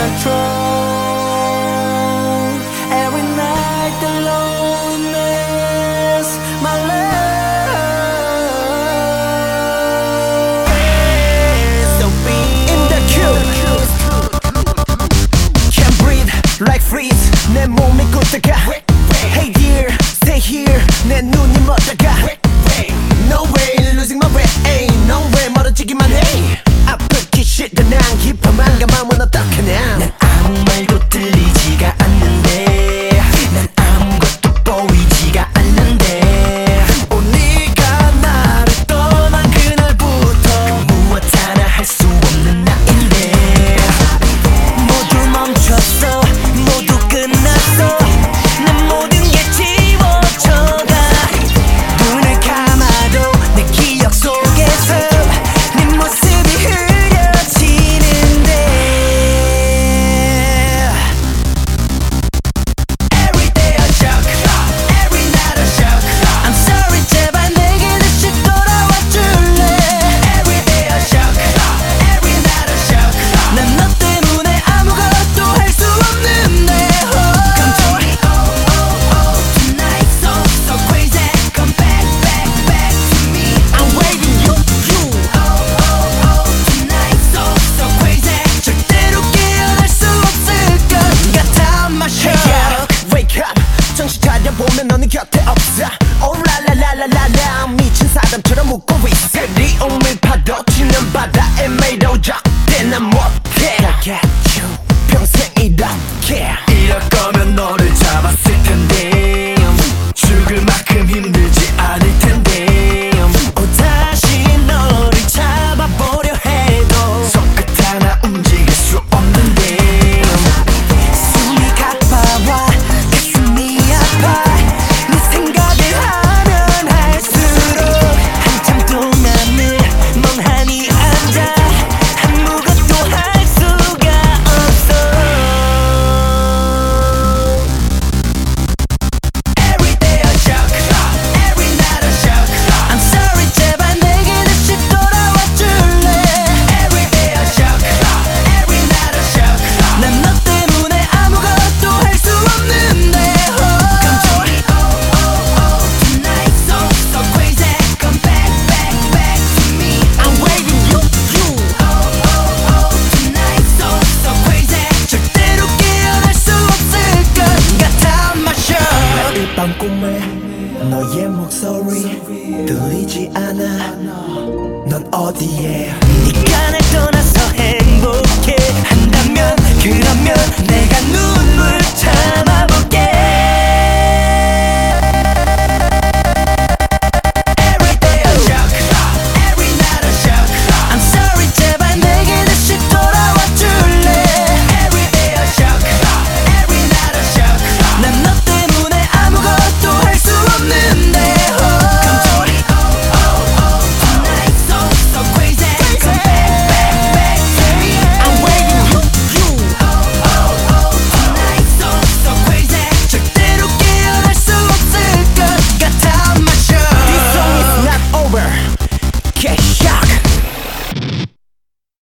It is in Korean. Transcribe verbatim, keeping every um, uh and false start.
control. Every night the loneliness, my love is so big. In the cube, can't breathe like freeze. 내 몸이 굳다가 Hey dear, stay here. 내 눈이 멎다가 No way, losing my way. No way, 멀어지기만 해. 아프기 싫다 난 깊어만 감하면 어떡하냐. 난 아무 말도 들리지가 않는데, 난 아무것도 보이지가 않는데. 오 네가 나를 떠난 그날부터 무엇 하나 할 수 없는 나인데. 모두 멈췄어, 모두 끝났어. 내 모든 게 지워져가. 눈을 감아도 내 기억 속에서 네 모습이 흐려지는데. Every day a shock, every night a shock. I'm sorry 제발 내게 다시 돌아와 줄래. Every day a shock, every night a shock. 난 너 때문에 아무것도 할 수 없는데. Come to me, oh oh oh tonight, so so crazy. Come back back back to me. I'm waiting you you. Oh oh oh tonight, so so crazy. 절대로 깨어날 수 없을 것 같아. My shock. Wake up, 정신 차려 보면 너는 곁에 없어. Oh la la la la la la. 미친 사람처럼 웃고 있어. 그리움을 파도 치는 바다에 매도적대 난 못해. I got you. 평생 이렇게. 이럴 거면 너를 잡았을 텐데. 죽을 만큼 힘들지 않을 텐데. 오 다시 너를 잡아보려 해도 손끝 하나 움직일 수 없는데. 숨이 가빠와 가슴이 아파. 네 생각을 하면 할수록 한참 동안을 멍하니 앉아. 아무것도 할 수가 없어. Every day a shock, every night a shock. I'm sorry 제발 내게 다시 돌아와 줄래. Every day a shock, every night a shock. 난 너 때문에 아무것도 할 수 없는데. Come to me, oh oh oh tonight, so so crazy. Come back back back to me. I'm waiting you you. Oh oh oh tonight, so so crazy. 절대로 깨어날 수 없을 것 같아. My shock. 매일 밤 꿈에 너의 목소리 들리지 않아. 넌 어디에